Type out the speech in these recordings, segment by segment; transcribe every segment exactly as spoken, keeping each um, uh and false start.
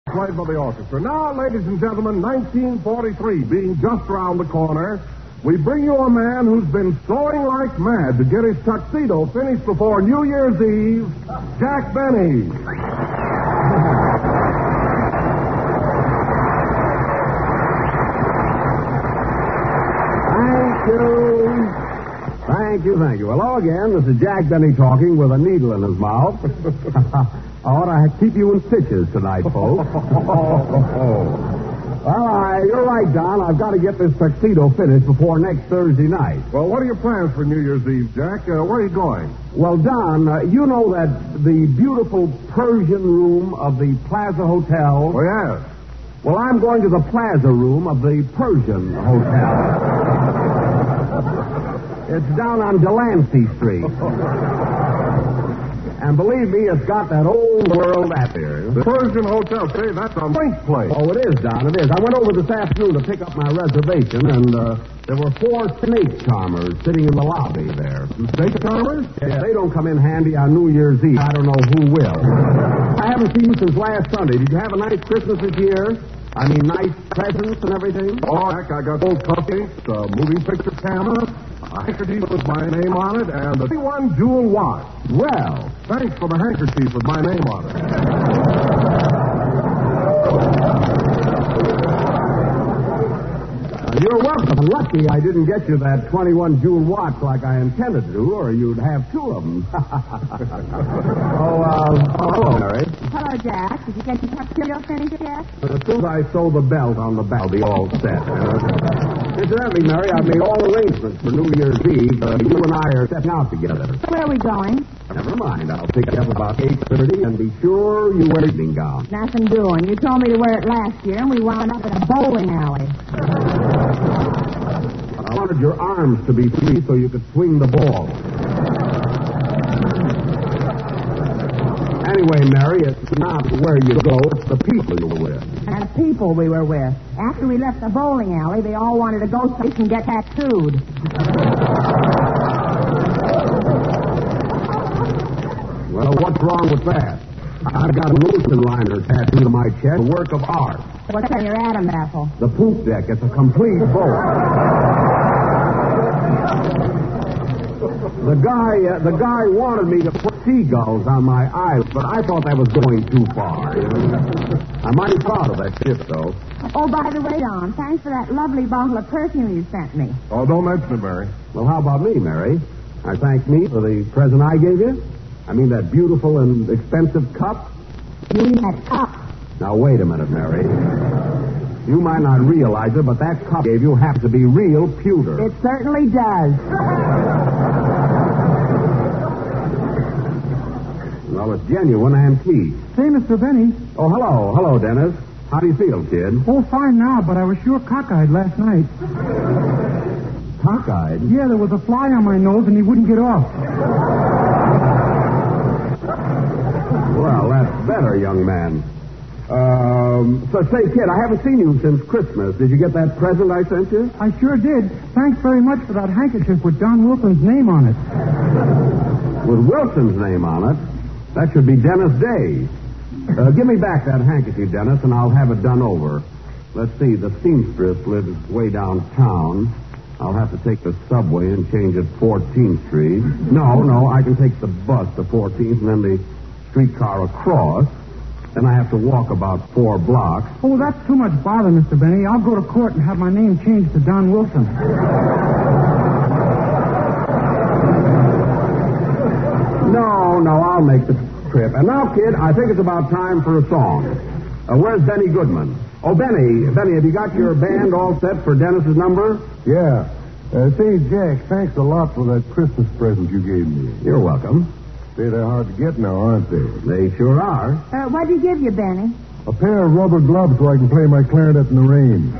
Played by the orchestra. Now, ladies and gentlemen, nineteen forty-three being just around the corner, we bring you a man who's been sewing like mad to get his tuxedo finished before New Year's Eve, Jack Benny. Thank you. Thank you, thank you. Hello again. This is Jack Benny talking with a needle in his mouth. I ought to keep you in stitches tonight, folks. Well, I, you're right, Don. I've got to get this tuxedo finished before next Thursday night. Well, what are your plans for New Year's Eve, Jack? Uh, where are you going? Well, Don, uh, you know that the beautiful Persian room of the Plaza Hotel? Oh, yes. Well, I'm going to the Plaza room of the Persian Hotel. It's down on Delancey Street. And believe me, it's got that old world atmosphere. The Persian Hotel, say, that's a nice place. Oh, it is, Don, it is. I went over this afternoon to pick up my reservation, and uh, there were four snake charmers sitting in the lobby there. Snake charmers? Yeah, they don't come in handy on New Year's Eve. I don't know who will. I haven't seen you since last Sunday. Did you have a nice Christmas this year? I mean, nice presents and everything? Oh, heck, I got old cupcakes, a moving picture camera, a handkerchief with my name on it, and a twenty-one jewel watch. Well, thanks for the handkerchief with my name on it. Uh, you're welcome. Lucky I didn't get you that twenty-one jewel watch like I intended to do, or you'd have two of them. oh, uh, oh, hello, Mary. Hello, Jack. Did you get your tuxedo finished yet? As soon as I sew the belt on the back, I'll be all set. Uh, incidentally, Mary, I've made all arrangements for New Year's Eve. Uh, you and I are stepping out together. Where are we going? Never mind. I'll pick you up about eight thirty, and be sure you wear evening gown. Nothing doing. You told me to wear it last year, and we wound up at a bowling alley. I wanted your arms to be free so you could swing the ball. Anyway, Mary, it's not where you go, it's the people you were with. And the people we were with. After we left the bowling alley, they all wanted to go someplace and get tattooed. Well, what's wrong with that? I've got a Wilson liner tattooed on my chest, a work of art. What's on your Adam apple? The poop deck. It's a complete boat. The guy, uh, the guy wanted me to put seagulls on my eyes, but I thought that was going too far. You know? I'm mighty proud of that ship, though. Oh, by the way, Don, thanks for that lovely bottle of perfume you sent me. Oh, don't mention it, Mary. Well, how about me, Mary? I thank me for the present I gave you. I mean that beautiful and expensive cup. You mean that cup? Now, wait a minute, Mary. You might not realize it, but that cup I gave you happens to be real pewter. It certainly does. Well, it's genuine antique. Say, Mister Benny. Oh, hello. Hello, Dennis. How do you feel, kid? Oh, fine now, but I was sure cockeyed last night. Cockeyed? Yeah, there was a fly on my nose and he wouldn't get off. Well, that's better, young man. Um, so, say, kid, I haven't seen you since Christmas. Did you get that present I sent you? I sure did. Thanks very much for that handkerchief with Don Wilson's name on it. With Wilson's name on it? That should be Dennis Day. Uh, give me back that handkerchief, Dennis, and I'll have it done over. Let's see, the seamstress lives way downtown. I'll have to take the subway and change at fourteenth Street. No, no, I can take the bus to fourteenth and then the streetcar across. Then I have to walk about four blocks. Oh, that's too much bother, Mister Benny. I'll go to court and have my name changed to Don Wilson. No, no, I'll make the trip. And now, kid, I think it's about time for a song. Uh, where's Benny Goodman? Oh, Benny, Benny, have you got your band all set for Dennis's number? Yeah. Uh, say, Jack, thanks a lot for that Christmas present you gave me. You're welcome. Say, they're hard to get now, aren't they? They sure are. Uh, what'd he give you, Benny? A pair of rubber gloves so I can play my clarinet in the rain.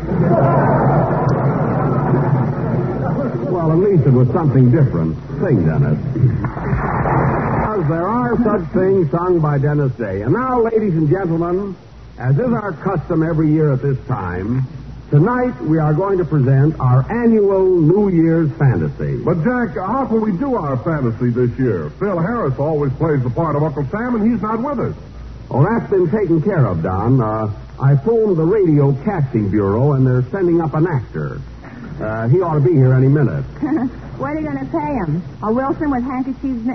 Well, at least it was something different. Sing, Dennis. Because there are such things sung by Dennis Day. And now, ladies and gentlemen, as is our custom every year at this time, tonight we are going to present our annual New Year's fantasy. But, Jack, how can we do our fantasy this year? Phil Harris always plays the part of Uncle Sam, and he's not with us. Oh, that's been taken care of, Don. Uh, I phoned the radio casting bureau, and they're sending up an actor. Uh, he ought to be here any minute. What are you going to pay him? A Wilson with handkerchiefs? Ne-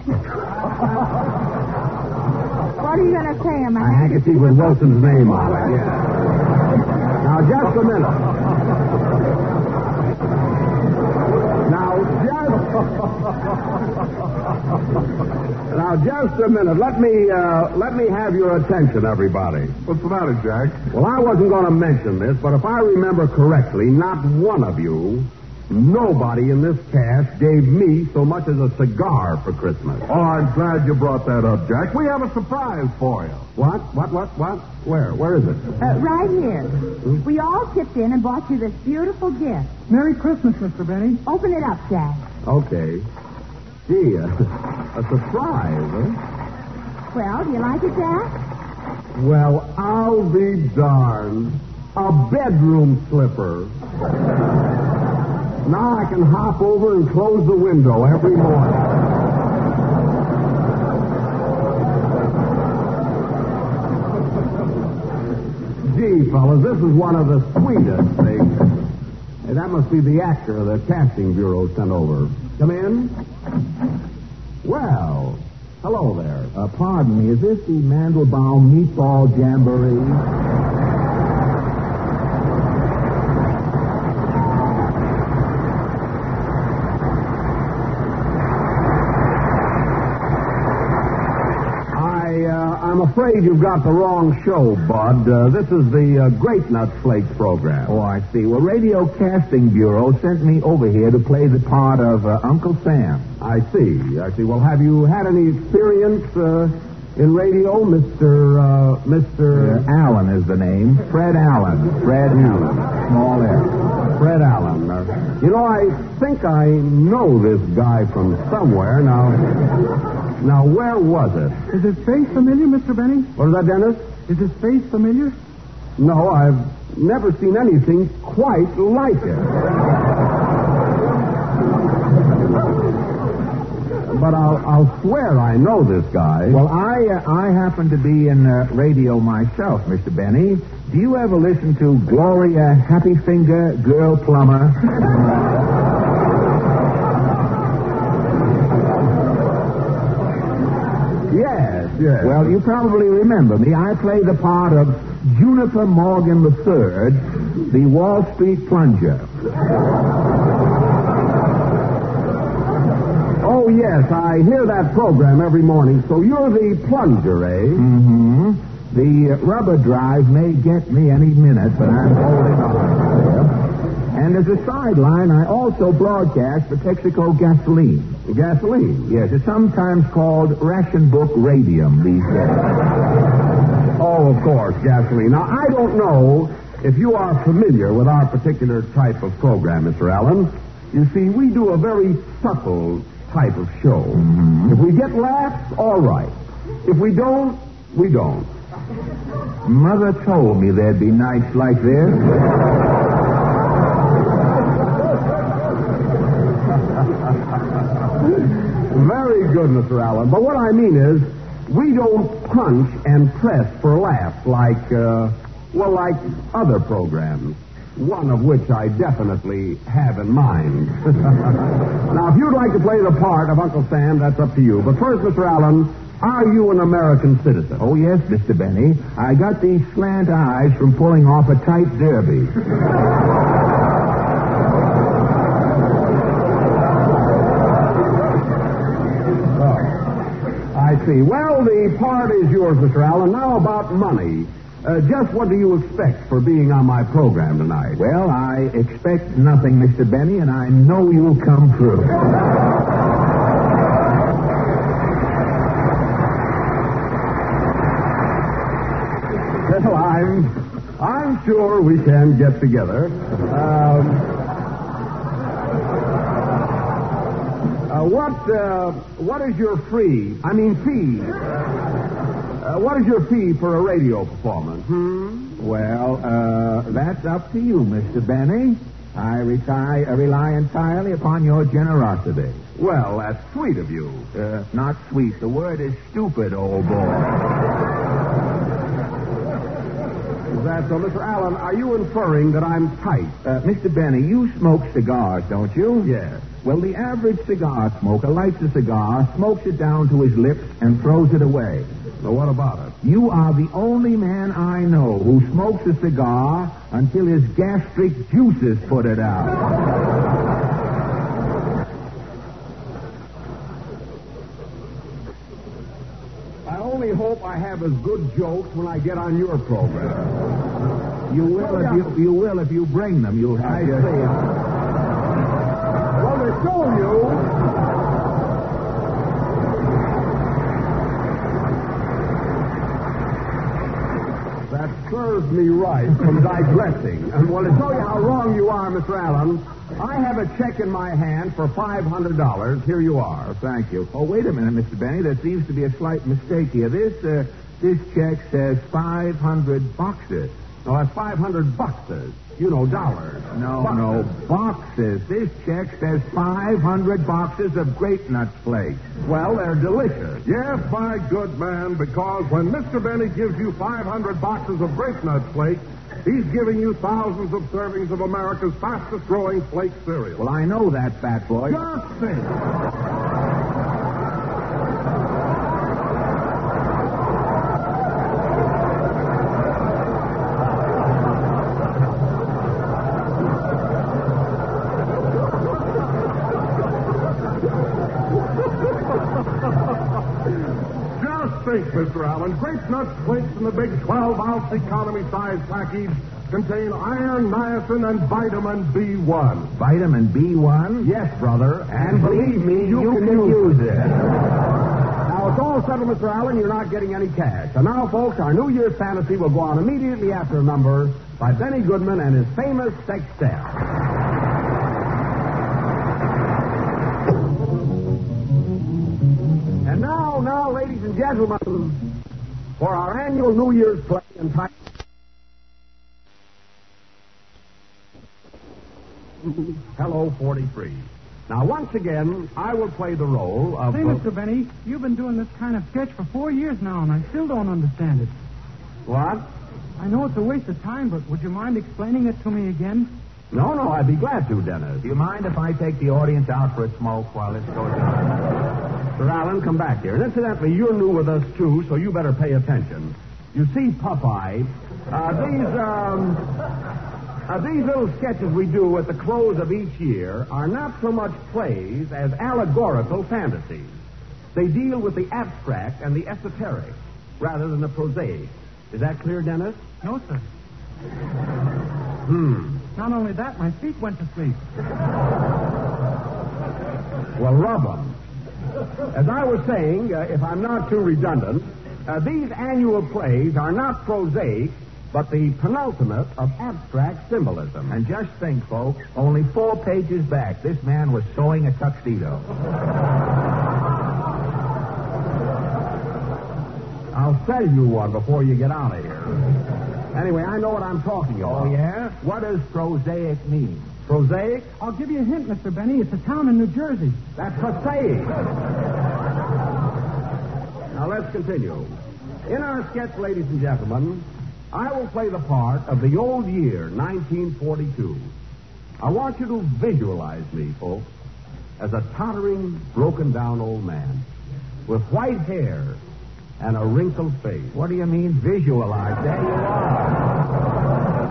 what are you going to pay him? A, A handkerchief with Wilson's name on it, yeah. Now, just a minute. Now, just... now, just a minute. Let me, uh, let me have your attention, everybody. What's the matter, Jack? Well, I wasn't going to mention this, but if I remember correctly, not one of you, nobody in this cast gave me so much as a cigar for Christmas. Oh, I'm glad you brought that up, Jack. We have a surprise for you. What? What, what, what? Where? Where is it? Uh, right here. We all chipped in and bought you this beautiful gift. Merry Christmas, Mister Benny. Open it up, Jack. Okay. Gee, uh, a surprise, huh? Well, do you like it, Jack? Well, I'll be darned. A bedroom slipper. Now I can hop over and close the window every morning. Gee, fellas, this is one of the sweetest things. Hey, that must be the actor the casting bureau sent over. Come in. Well, hello there. Uh, pardon me, is this the Mandelbaum Meatball Jamboree? I'm afraid you've got the wrong show, Bud. Uh, this is the uh, Great Nut Flakes program. Oh, I see. Well, Radio Casting Bureau sent me over here to play the part of uh, Uncle Sam. I see. I see. Well, have you had any experience uh, in radio, Mister Uh, Mister Uh, Allen is the name. Fred Allen. Fred Allen. Small F. Fred Allen. Uh, you know, I think I know this guy from somewhere. Now, now, where was it? Is his face familiar, Mister Benny? What is that, Dennis? Is his face familiar? No, I've never seen anything quite like it. But I'll, I'll swear I know this guy. Well, I uh, I happen to be in uh, radio myself, Mister Benny. Do you ever listen to Gloria Happyfinger, Girl Plumber? Yes, yes. Well, you probably remember me. I play the part of Juniper Morgan the Third, the Wall Street plunger. Oh, yes, I hear that program every morning. So you're the plunger, eh? Mm-hmm. The uh, rubber drive may get me any minute, but I'm holding on. And as a sideline, I also broadcast for Texaco Gasoline. Gasoline? Yes, it's sometimes called ration book radium these days. Oh, of course, gasoline. Now, I don't know if you are familiar with our particular type of program, Mister Allen. You see, we do a very subtle type of show. Mm-hmm. If we get laughs, all right. If we don't, we don't. Mother told me there'd be nights like this. Very good, Mister Allen. But what I mean is, we don't punch and press for laughs like, uh, well, like other programs. One of which I definitely have in mind. Now, if you'd like to play the part of Uncle Sam, that's up to you. But first, Mister Allen, are you an American citizen? Oh, yes, Mister Benny. I got these slant eyes from pulling off a tight derby. I see. Well, the part is yours, Mister Allen. Now about money. Uh, just what do you expect for being on my program tonight? Well, I expect nothing, Mister Benny, and I know you'll come through. Well, I'm, I'm sure we can get together. Um, uh, what, uh, what is your fee? I mean, fee. Uh, what is your fee for a radio performance? Hmm? Well, uh, that's up to you, Mister Benny. I rely, I rely entirely upon your generosity. Well, that's sweet of you. Uh, not sweet. The word is stupid, old boy. Is that so, Mister Allen? Are you inferring that I'm tight? Uh, Mister Benny, you smoke cigars, don't you? Yes. Well, the average cigar smoker lights a cigar, smokes it down to his lips, and throws it away. So what about it? You are the only man I know who smokes a cigar until his gastric juices put it out. I only hope I have as good jokes when I get on your program. You will if you, you will if you bring them. You'll have I your... see. Well, they're showing you. That serves me right from digressing. And well, to show you how wrong you are, Mister Allen, I have a check in my hand for five hundred dollars. Here you are. Oh, thank you. Oh, wait a minute, Mister Benny. There seems to be a slight mistake here. This uh, this check says five hundred boxes. No, that's five hundred boxes. You know, dollars. No, boxes. no, boxes. This check says five hundred boxes of Grape Nuts flakes. Well, they're delicious. Yes, my good man, because when Mister Benny gives you five hundred boxes of Grape Nut Flakes, he's giving you thousands of servings of America's fastest-growing flake cereal. Well, I know that, fat boy. Just think. Think, Mister Allen, Grape Nuts Flakes in the big twelve-ounce economy-size package contain iron, niacin, and vitamin B one. Vitamin B one? Yes, brother. And believe me, you, you can, can use it. Now, it's all settled, Mister Allen. You're not getting any cash. And now, folks, our New Year's fantasy will go on immediately after a number by Benny Goodman and his famous sextet. And now, now, ladies and gentlemen, for our annual New Year's play entitled Hello, forty-three. Now, once again, I will play the role of... Say, Mister Benny, you've been doing this kind of sketch for four years now, and I still don't understand it. What? I know it's a waste of time, but would you mind explaining it to me again? No, no, I'd be glad to, Dennis. Do you mind if I take the audience out for a smoke while this goes on? Mister Allen, come back here. And incidentally, you're new with us, too, so you better pay attention. You see, Popeye, uh, these, um, uh, these little sketches we do at the close of each year are not so much plays as allegorical fantasies. They deal with the abstract and the esoteric rather than the prosaic. Is that clear, Dennis? No, sir. Hmm. Not only that, my feet went to sleep. Well, rub 'em. As I was saying, uh, if I'm not too redundant, uh, these annual plays are not prosaic, but the penultimate of abstract symbolism. And just think, folks, only four pages back, this man was sewing a tuxedo. I'll sell you one before you get out of here. Anyway, I know what I'm talking about. Oh, yeah? What does prosaic mean? Prosaic? I'll give you a hint, Mister Benny. It's a town in New Jersey. That's prosaic. Now, let's continue. In our sketch, ladies and gentlemen, I will play the part of the old year, nineteen forty-two. I want you to visualize me, folks, as a tottering, broken-down old man with white hair and a wrinkled face. What do you mean, visualize? There you are.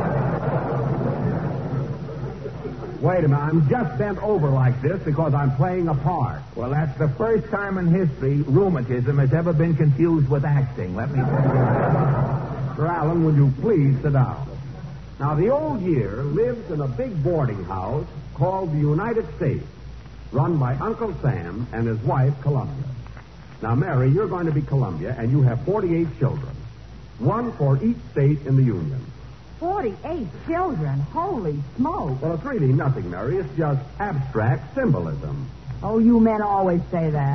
Wait a minute, I'm just bent over like this because I'm playing a part. Well, that's the first time in history rheumatism has ever been confused with acting. Let me tell you. Mister Allen, will you please sit down? Now, the old year lives in a big boarding house called the United States, run by Uncle Sam and his wife, Columbia. Now, Mary, you're going to be Columbia, and you have forty-eight children, one for each state in the Union. Forty-eight children? Holy smoke. Well, it's really nothing, Mary. It's just abstract symbolism. Oh, you men always say that.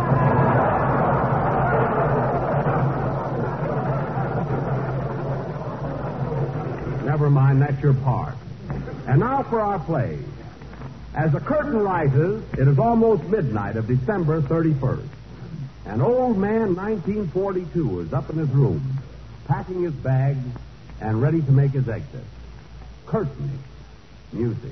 Never mind, that's your part. And now for our play. As the curtain rises, it is almost midnight of December thirty-first. And old man nineteen forty-two is up in his room, packing his bags, and ready to make his exit. Curtain. Music.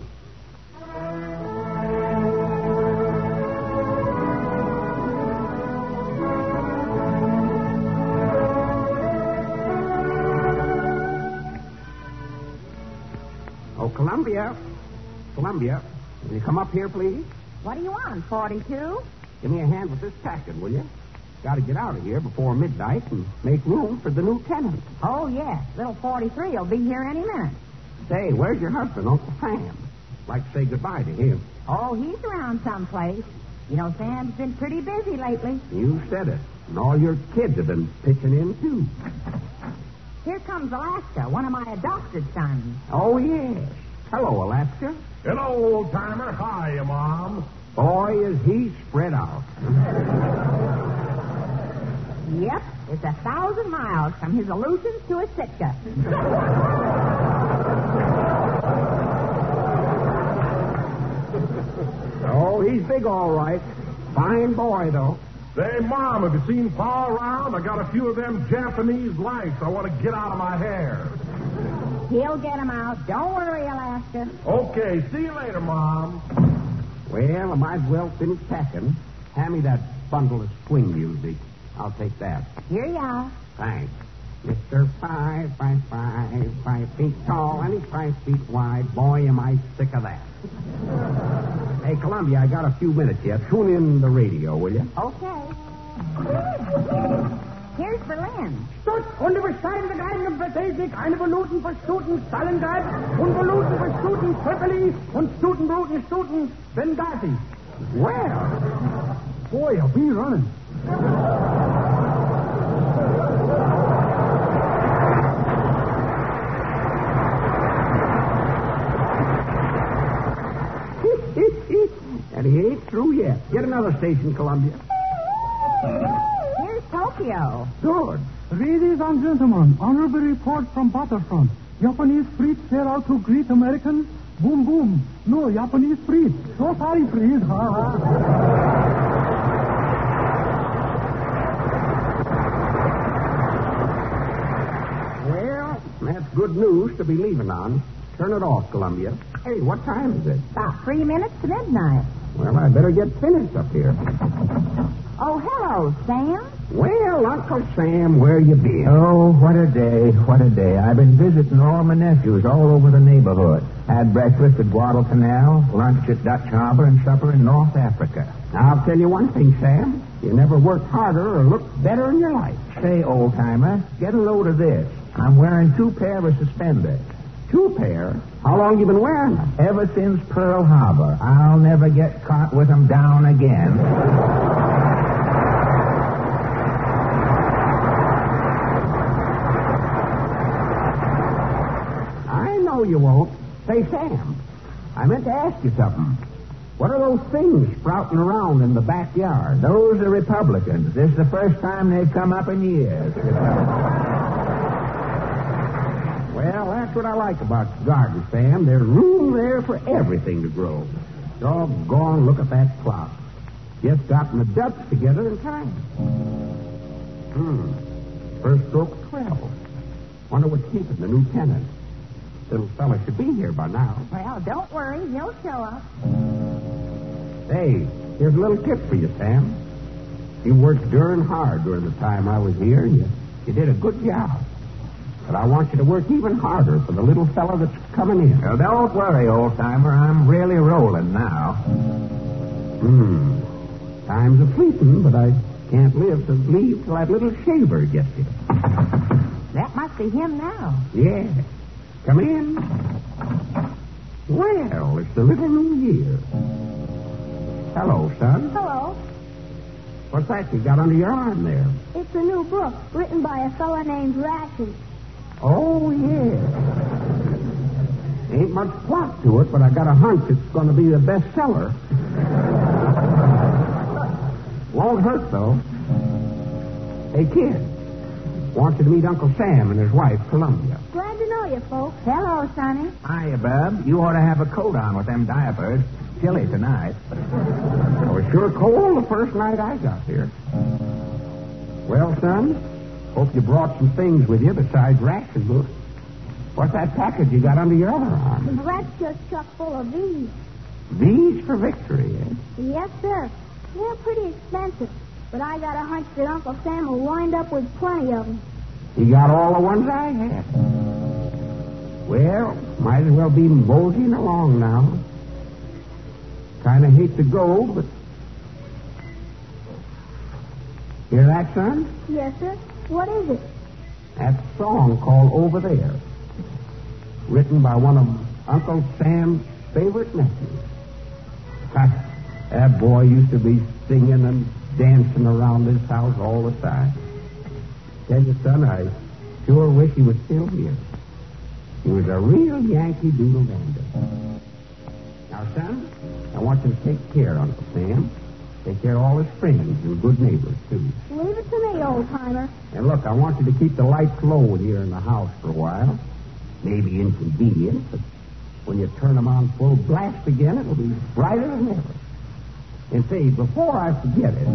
Oh, Columbia. Columbia. Will you come up here, please? What do you want, forty-two? Give me a hand with this packing, will you? Got to get out of here before midnight and make room for the new tenant. Oh, yes. Little forty-three will be here any minute. Say, where's your husband, Uncle Sam? Like to say goodbye to him. Oh, he's around someplace. You know, Sam's been pretty busy lately. You said it. And all your kids have been pitching in, too. Here comes Alaska, one of my adopted sons. Oh, yes. Hello, Alaska. Hello, old-timer. Hi, Mom. Boy, is he spread out. Yep, it's a thousand miles from his Aleutians to a Sitka. Oh, he's big, all right. Fine boy, though. Say, Mom, have you seen Pa around? I got a few of them Japanese lights I want to get out of my hair. He'll get him out. Don't worry, Alaska. Okay, see you later, Mom. Well, I might as well finish packing. Hand me that bundle of swing music. I'll take that. Here you are. Thanks. Mister Five, five, five, five feet tall, and he's five feet wide. Boy, am I sick of that. Hey, Columbia, I got a few minutes yet. Tune in the radio, will you? Okay. Here's Berlin. Dort unüberschreitende Geigen und Bethesdik, eine Minuten für Stuten, Stallengeib, und Minuten für Stuten, Tripoli, und Stutenbruten, Stuten, Benghazi. Well. Boy, are we running. And he ain't through yet. Get another station, Columbia. Here's Tokyo. Good. Ladies and gentlemen, honorable report from Battlefront. Japanese fleet sail out to greet Americans. Boom, boom. No, Japanese fleet. So sorry, fleet. Ha, ha. Well, that's good news to be leaving on. Turn it off, Columbia. Hey, what time is it? About three minutes to midnight. Well, I better get finished up here. Oh, hello, Sam. Well, Uncle Sam, where you been? Oh, what a day, what a day. I've been visiting all my nephews all over the neighborhood. Had breakfast at Guadalcanal, lunch at Dutch Harbor, and supper in North Africa. I'll tell you one thing, Sam. You never worked harder or looked better in your life. Say, old-timer, get a load of this. I'm wearing two pair of suspenders. Two pair? How long you been wearing them? Ever since Pearl Harbor. I'll never get caught with them down again. I know you won't. Say, Sam, I meant to ask you something. What are those things sprouting around in the backyard? Those are Republicans. This is the first time they've come up in years. Well, that's what I like about the garden, Sam. There's room there for everything to grow. Doggone, look at that clock. Just gotten the ducks together in time. Hmm. First stroke of twelve. Wonder what's keeping the new tenant. Little fella should be here by now. Well, don't worry. He'll show up. Hey, here's a little tip for you, Sam. You worked darn hard during the time I was here, and you, you did a good job. But I want you to work even harder for the little fella that's coming in. Well, don't worry, old-timer. I'm really rolling now. Hmm. Time's a-fleeting, but I can't live to leave till that little shaver gets here. That must be him now. Yeah. Come in. Well, it's the little new year. Hello, son. Hello. What's that you got under your arm there? It's a new book written by a fellow named Ratchet. Oh, yeah. Ain't much plot to it, but I got a hunch it's going to be a bestseller. Won't hurt, though. Hey, kid. Want you to meet Uncle Sam and his wife, Columbia. Glad to know you, folks. Hello, Sonny. Hiya, Bub. You ought to have a coat on with them diapers. Chilly tonight. It was sure cold the first night I got here. Well, son, hope you brought some things with you besides ration books. What's that package you got under your other arm? That's just chock full of these. These for victory, eh? Yes, sir. They're pretty expensive, but I got a hunch that Uncle Sam will wind up with plenty of them. He got all the ones I had. Well, might as well be moseying along now. Kind of hate to go, but... Hear that, son? Yes, sir. What is it? That song called Over There. Written by one of Uncle Sam's favorite nephews. That boy used to be singing and dancing around this house all the time. Tell you, son, I sure wish he was still here. He was a real Yankee Doodle Dandy. Now, son, I want you to take care of Uncle Sam. Take care of all his friends and good neighbors, too. Leave it to me, old-timer. And look, I want you to keep the lights low here in the house for a while. Maybe inconvenient, but when you turn them on full blast again, it'll be brighter than ever. And say, before I forget it,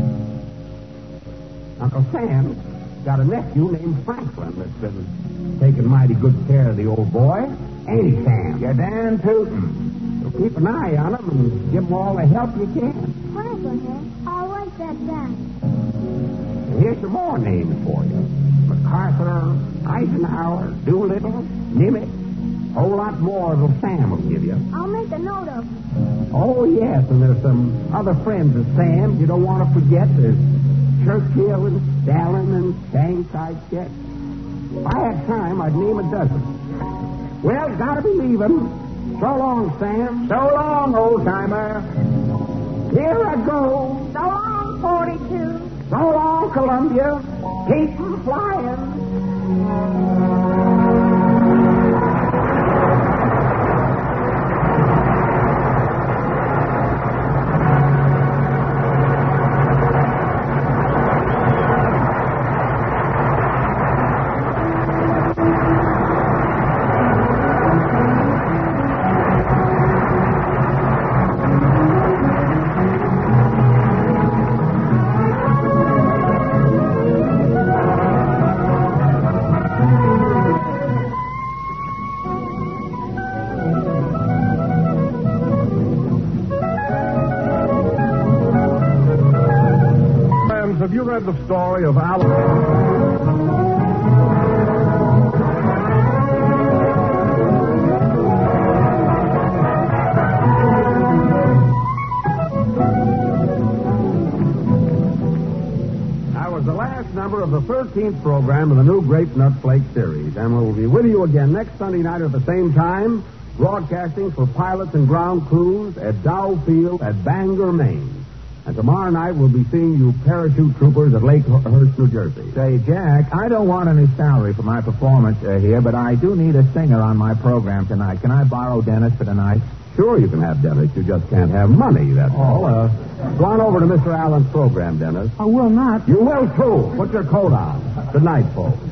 Uncle Sam got a nephew named Franklin that's been taking mighty good care of the old boy. Ain't he, Sam? You're damn tootin'. So keep an eye on him and give him all the help you can. Franklin, eh? I'll write that down. And here's some more names for you. MacArthur, Eisenhower, Doolittle, Nimitz. A whole lot more than Sam will give you. I'll make a note of them. Oh, yes, and there's some other friends of Sam's you don't want to forget. There's Churchill and Stalin and Shanghai Chet. If I had time, I'd name a dozen. Well, gotta be leaving. So long, Sam. So long, old-timer. Here I go. So long, forty-two. So long, Columbia. Keep 'em flying. Have you read the story of Alan? That was the last number of the thirteenth program of the new Grape Nut Flake series, and we'll be with you again next Sunday night at the same time, broadcasting for pilots and ground crews at Dow Field at Bangor, Maine. And tomorrow night we'll be seeing you parachute troopers at Lakehurst, New Jersey. Say, Jack, I don't want any salary for my performance uh, here, but I do need a singer on my program tonight. Can I borrow Dennis for tonight? Sure you can have Dennis. You just can't have money, that's all. Uh, go on over to Mister Allen's program, Dennis. I will not. You will, too. Put your coat on. Good night, folks.